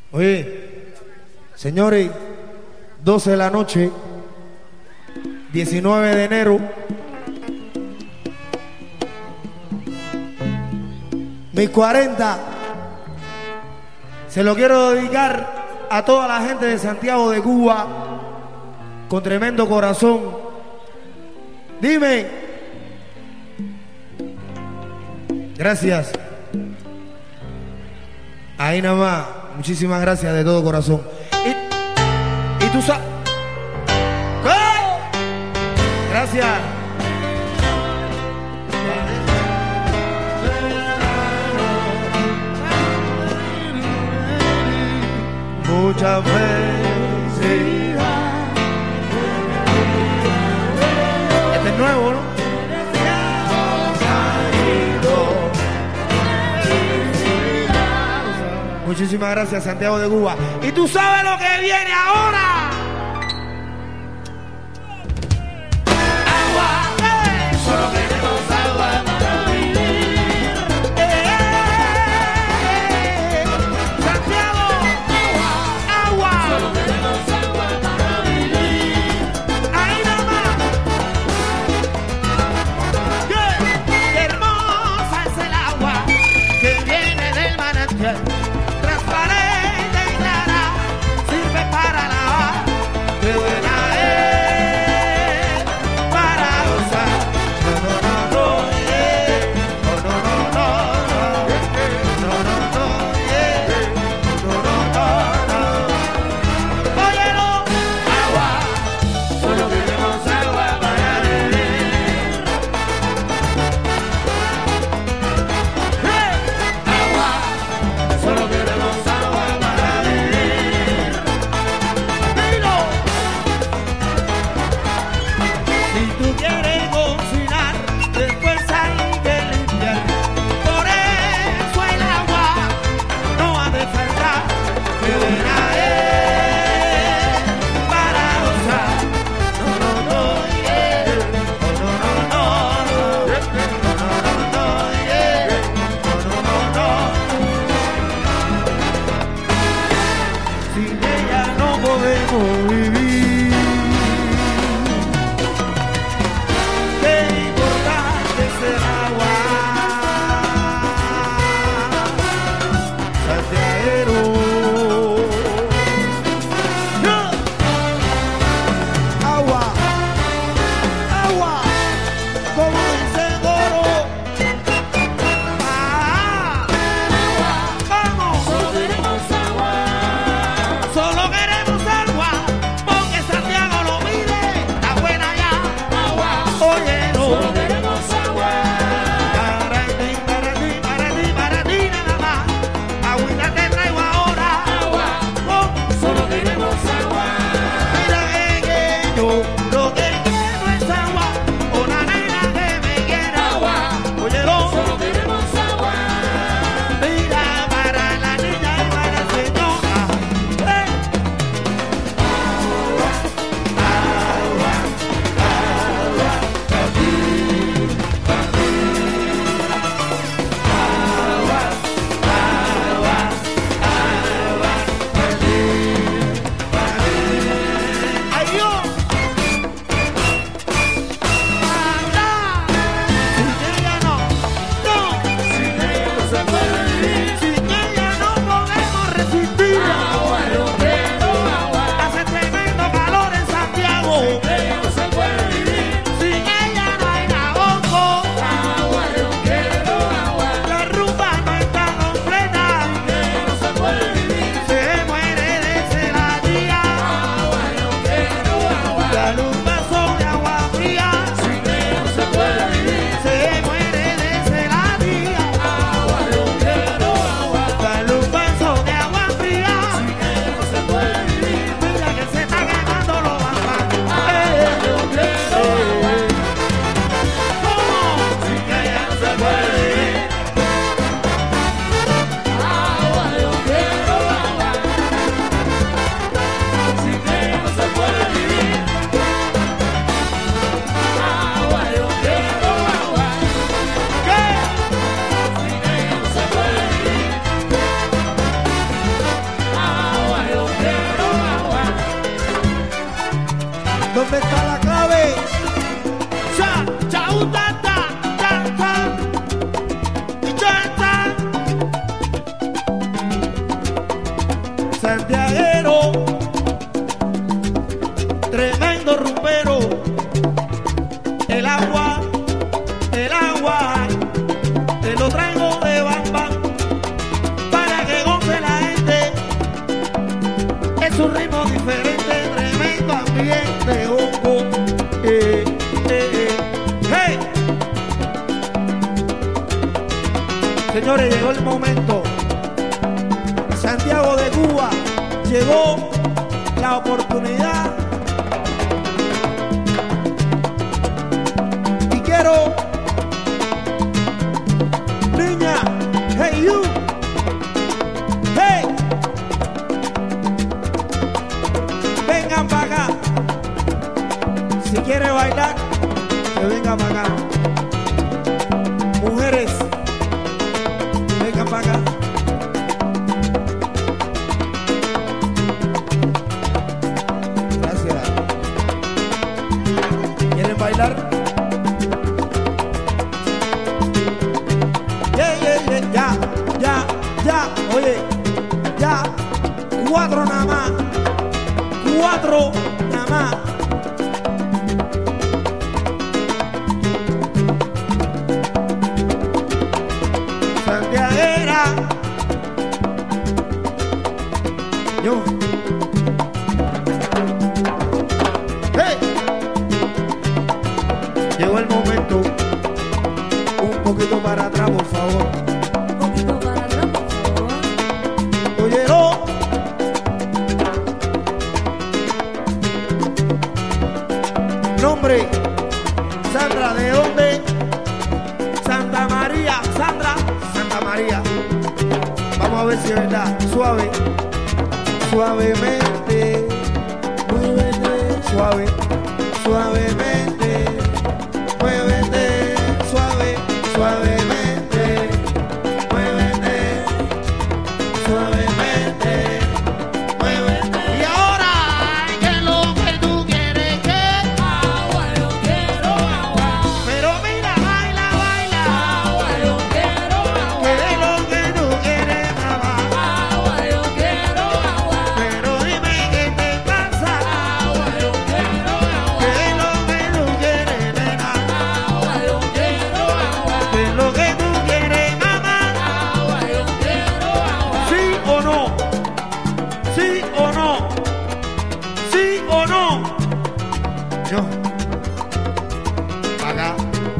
Oye, señores, 12 de la noche, 19 de enero. Mis 40 se lo quiero dedicar a toda la gente de Santiago de Cuba con tremendo corazón. Dime. Gracias. Ahí nada más. Muchísimas gracias de todo corazón. Y tú sabes. Gracias. Mucha felicidad. Este es nuevo, ¿no? Muchísimas gracias, Santiago de Cuba. Y tú sabes lo que viene ahora. Agua, solo queremos agua para vivir. Santiago, agua, solo queremos agua para vivir. Ahí nada más. Qué hermosa es el agua que viene del manantial. ¿Dónde está la clave? Cha, cha, ta, y cha, santiaguero, tremendo rumbero. El agua, te lo traigo de Bam Bam para que goce la gente. Es un ritmo diferente, tremendo ambiente, hongo. Hey. Señores, llegó el momento. Santiago de Cuba, llegó la oportunidad. Y quiero, niña, hey you, hey, vengan para acá. Si quiere bailar, que vengan para acá. Mujeres, vengan para acá. Gracias. ¿Quieren bailar? Ya, oye, ya, 4 nada más, 4 nada más. Santiaguera, yo. Hey. Llegó el momento, un poquito para atrás, por favor. Nombre, Sandra, ¿de dónde? Santa María, Sandra, Santa María. Vamos a ver si es verdad. Suave, suavemente, muévete, suave, suavemente, muévete, suave, suavemente, muévete, suavemente. Y ahora, ¿qué es lo que tú quieres? ¿Qué? Agua, yo quiero agua. Pero mira, baila, baila. Agua, yo quiero agua. ¿Qué es lo que tú quieres, mamá? Agua, yo quiero agua. Pero dime qué te pasa. Agua, yo quiero agua. ¿Qué es lo que tú quieres, nena? Agua, yo quiero agua. ¿Qué es lo que tú quieres, mamá? Agua, yo quiero agua. ¿Sí o no? ¿Sí o no? ¿Sí o no? Yo. Acá.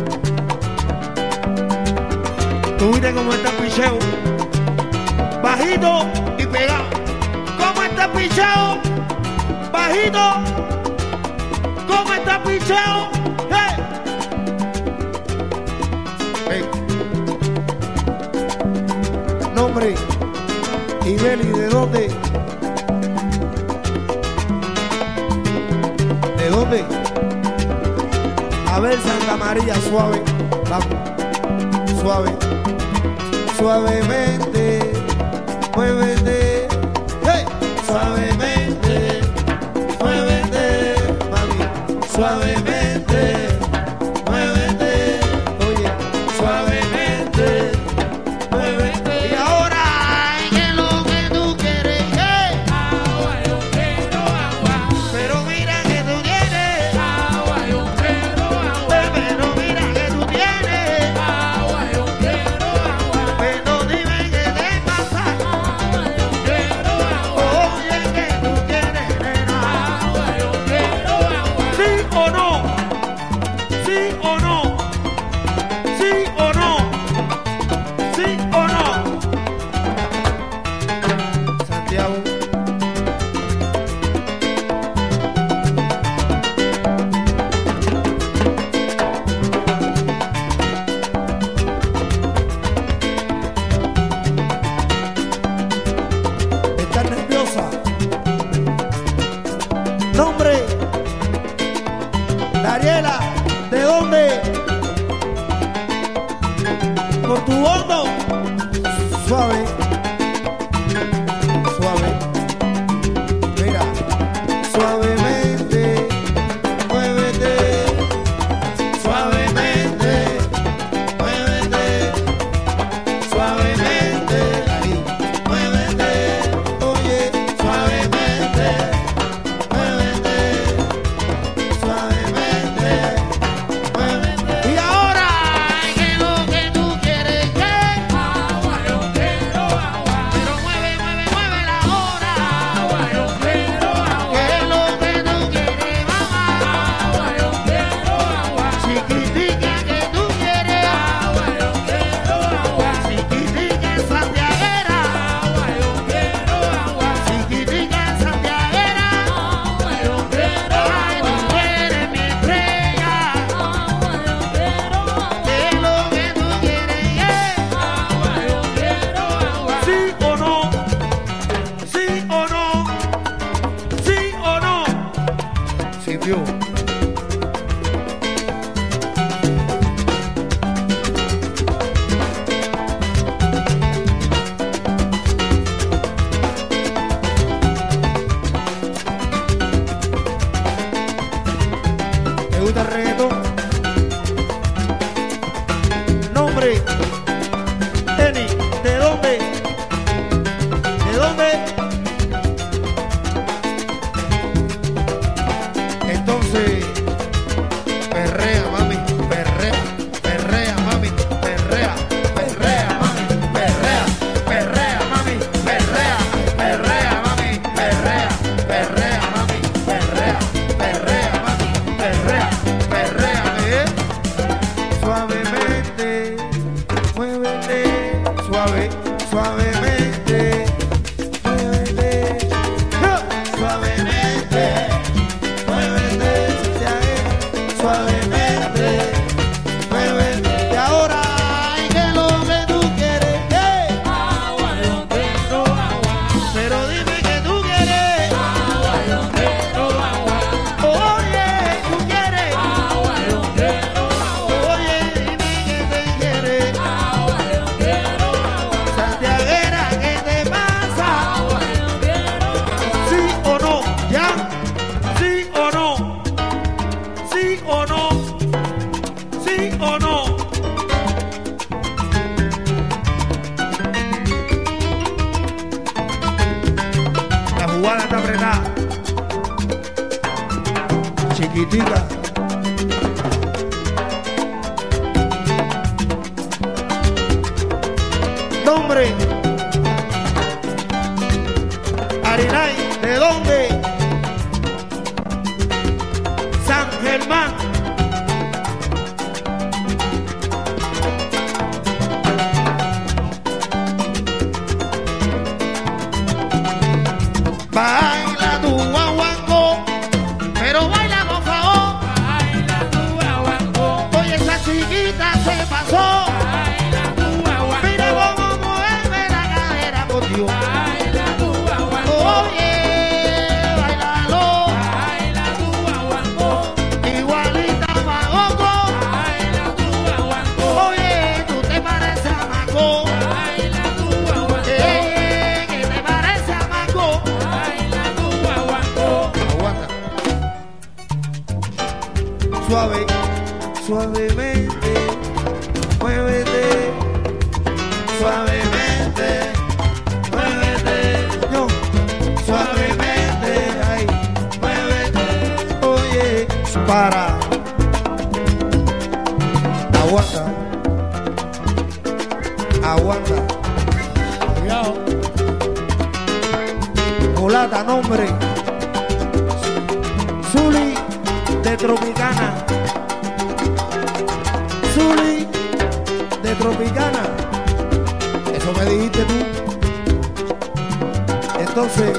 Tú viste cómo está el picheo. Bajito y pegado. ¿Cómo está el picheo? Bajito. ¿Cómo está el picheo? ¡Hey! Hey. Nombre. Ibeli, ¿de dónde? ¿De dónde? A ver, Santa María, suave. Vamos. Suave. Suavemente. Muévete. Hey. Suavemente. Muévete. Mami. Suavemente. Muévete. Oye. Suavemente. Muévete. Y ahora, ¿qué es lo que tú quieres? ¿Qué? Agua, yo quiero agua. Pero mira que tú tienes. Agua, yo quiero agua. Pero mira que tú tienes. Agua, yo quiero agua. Pero dime qué te pasa. Agua, yo quiero agua. Oye, que tú quieres, nena. Agua, yo quiero agua. ¿Sí o no? ¿Sí o no? ¿Sí o no? ¿Sí o no? Santiago. ¿Estás nerviosa? Nombre. Dariela, ¿de dónde? Por tu hondo. Suave. Suave. Mira. Suavemente. sintió. ¿Te gusta el reggaetón? Nombre, Eni, ¿de dónde? ¿De dónde? Entonces, perrea, mami, perrea, perrea, mami, perrea, perrea, mami, perrea, perrea, mami, perrea, perrea, mami, perrea, perrea, mami, perrea, perrea, mami, perrea, perrea, suavemente, muévete, suave, suavemente, muévete, suavemente. Muévete, suavemente, muévete. Y ahora, ay, que lo que tú quieres, Agua, yo quiero agua. pero dime que tú quieres. Agua, yo quiero agua. Oye, tú quieres. Agua, yo quiero agua. Oye, dime que te quieres. Agua, yo quiero agua. Santiaguera, ¿qué te pasa? Agua, yo quiero agua. ¿Sí o no? ¿Ya? ¿Sí o no? ¿Sí o no? ¿Sí o no? La jugada está apretada. Chiquitica. Nombre. Arinay, ¿de dónde? San Germán. Baila tu guaguancó, pero baila con favor. Baila tu guaguancó. Oye, esa chiquita se pasó. Baila tu guaguancó. Mira cómo mueve la cadera, por Dios. Baila tu guaguancó. Oye, bailalo, Baila tu guaguancó. igualita a Magogo. Baila tu guaguancó. Oye, tú te pareces a Mago. Baila tu guaguancó. Que te parece a Mago. Baila tu guaguancó. Aguanta. Suave, suavemente, muévete, suavemente, muévete, no, suavemente, ay, muévete, oye, para, aguanta, aguanta, Cuidado. mulata, nombre, Zuli de Tropicana. Zuli de Tropicana. Eso me dijiste tú. Entonces,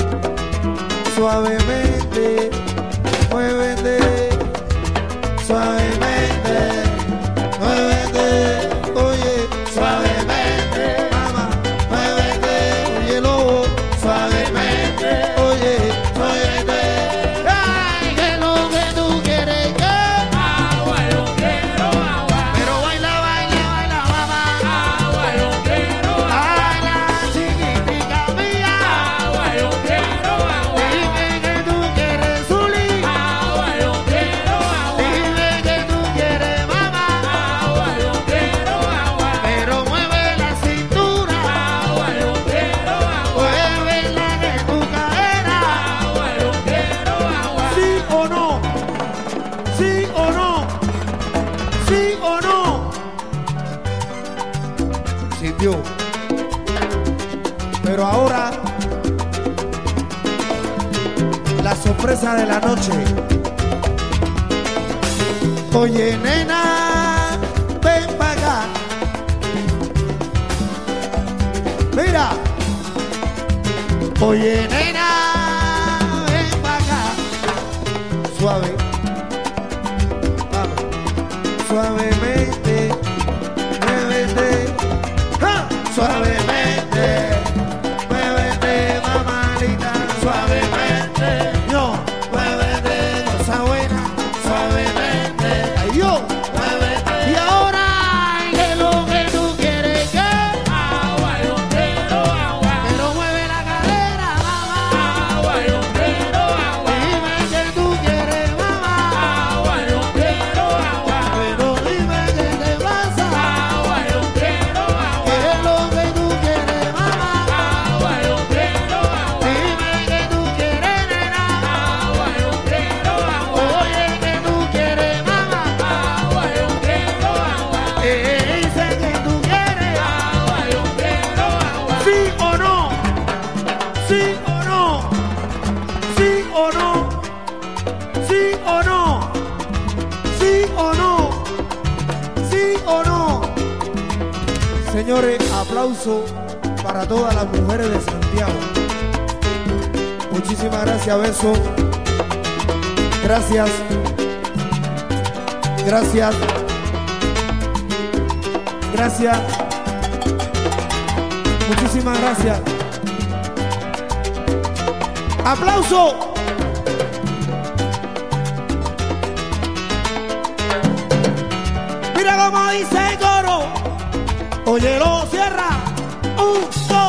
suavemente, muévete, suavemente, muévete, oye, suavemente, mamá, muévete, oye, lobo, suavemente, oye, muévete. Ay, que lo que tú quieres, Agua, yo quiero agua. pero baila, baila, baila, mamá. Agua, yo quiero agua. Ay, la chiquitica mía. Agua, yo quiero agua. Dime que tú quieres, Zuli. Agua, yo quiero agua. Dime que tú quieres, mamá. Agua, yo quiero agua. Pero mueve la cintura. Agua, yo quiero agua. Mueve la de tu cadera. Agua, yo quiero agua. ¿Sí o no? ¿Sí o no? ¿Sí o no? Sintió. Pero ahora la sorpresa de la noche. Oye, nena, ven para acá. Mira. Oye, nena, ven para acá. Suave. Vamos. Suavemente. Muévete. ¡Ja! Suavemente. Muévete, mamalita. Suavemente. No. Muévete. Cosa buena. Señores, aplauso para todas las mujeres de Santiago. Muchísimas gracias, Beso. Gracias. Gracias. Gracias. Muchísimas gracias. ¡Aplauso! Mira cómo dice el coro. Óyelo, cierra. Un, dos.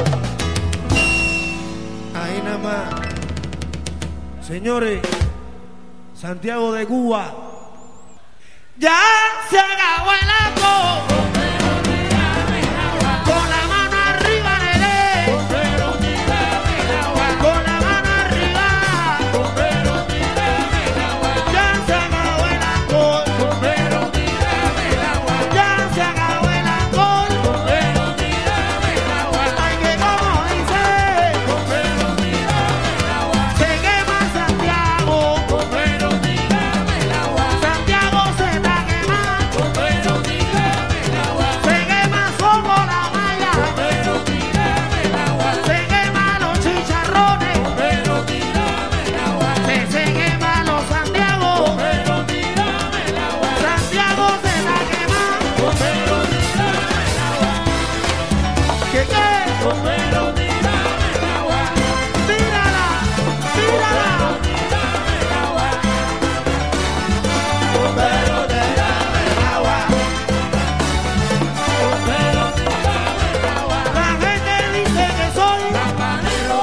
Ahí nada más. Señores, Santiago de Cuba. Ya se acabó el acto. Con la mano arriba, nene. Con la mano arriba. Ya se acabó el alcohol. Ya se acabó el alcohol. Ay, que como dice, se quema Santiago. Santiago se está quemando. Se quema como la malla. Se quema los chicharrones. Se quema los Santiago. Santiago se está quemando. ¿Qué? Tírala, tírala. La gente dice que soy paparero.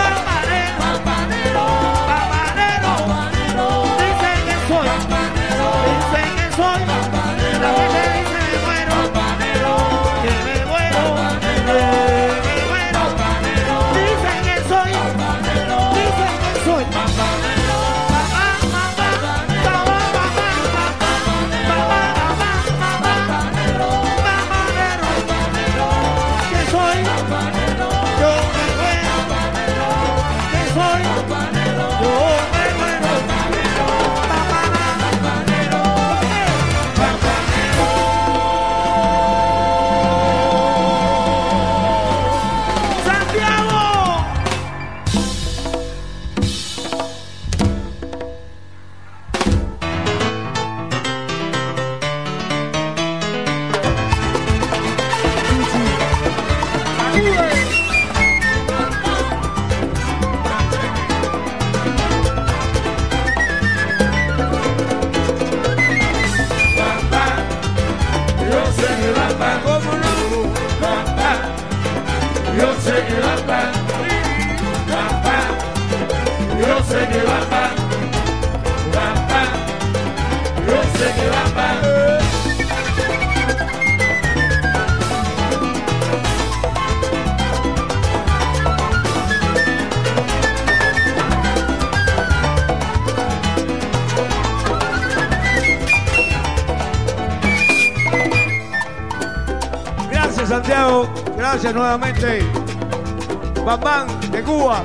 Dicen que soy. La gente dice que muero. Que me muero. Dicen que soy. Que soy. Yo me muero. Que soy. Yo me muero. Santiago. Gracias, Santiago. Gracias nuevamente. Bam de Cuba.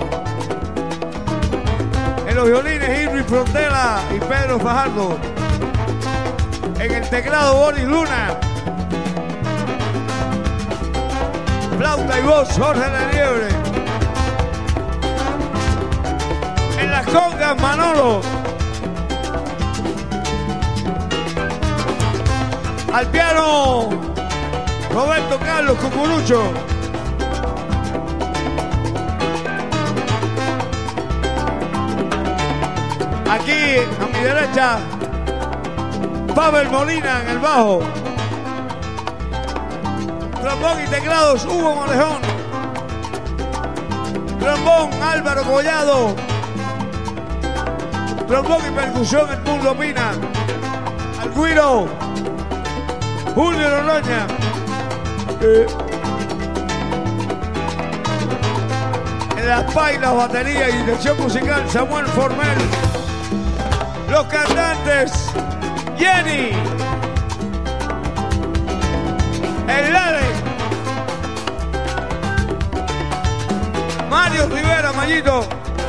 En los violines, Irving Frontela y Pedro Fajardo. En el teclado, Boris Luna. Flauta y voz, Jorge de Liebre. En las congas, Manolo. Al piano, Roberto Carlos Cucurucho. Aquí a mi derecha, Pavel Molina en el bajo. Trombón y teclados, Hugo Morejón. Trombón, Álvaro Collado. Trombón y percusión, Edmundo Pina. Al güiro, Julio Noroña. En las pailas, batería y dirección musical, Samuel Formel. Los cantantes, Jenny, el Lale, Mario Rivera, Mayito.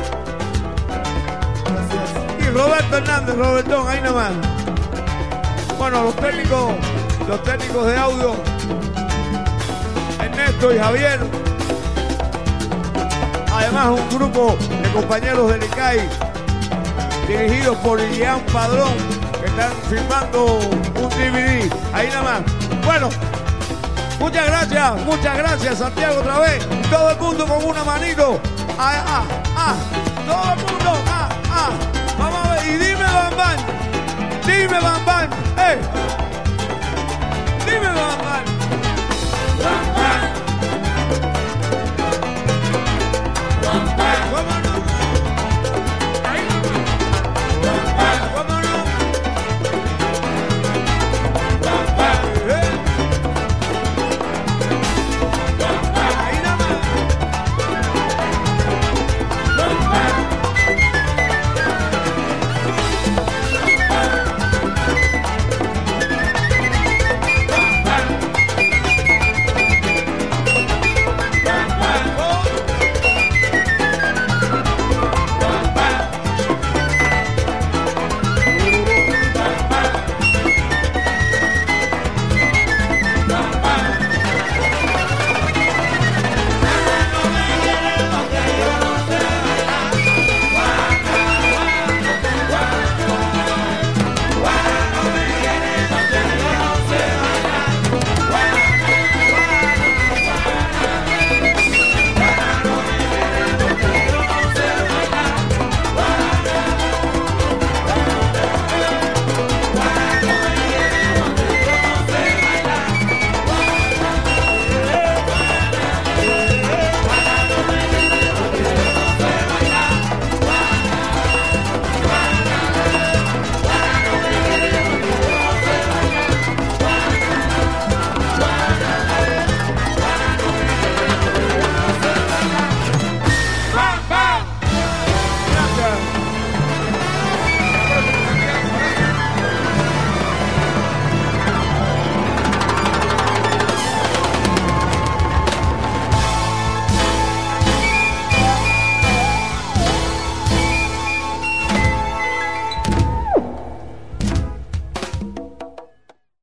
Y Roberto Hernández, Robertón, ahí nada más. Bueno, los técnicos de audio, Ernesto y Javier. Además, un grupo de compañeros del ICAI dirigidos por Ian Padrón, que están filmando un DVD. Ahí nada más. Bueno, muchas gracias, Santiago, otra vez. Todo el mundo con una manito.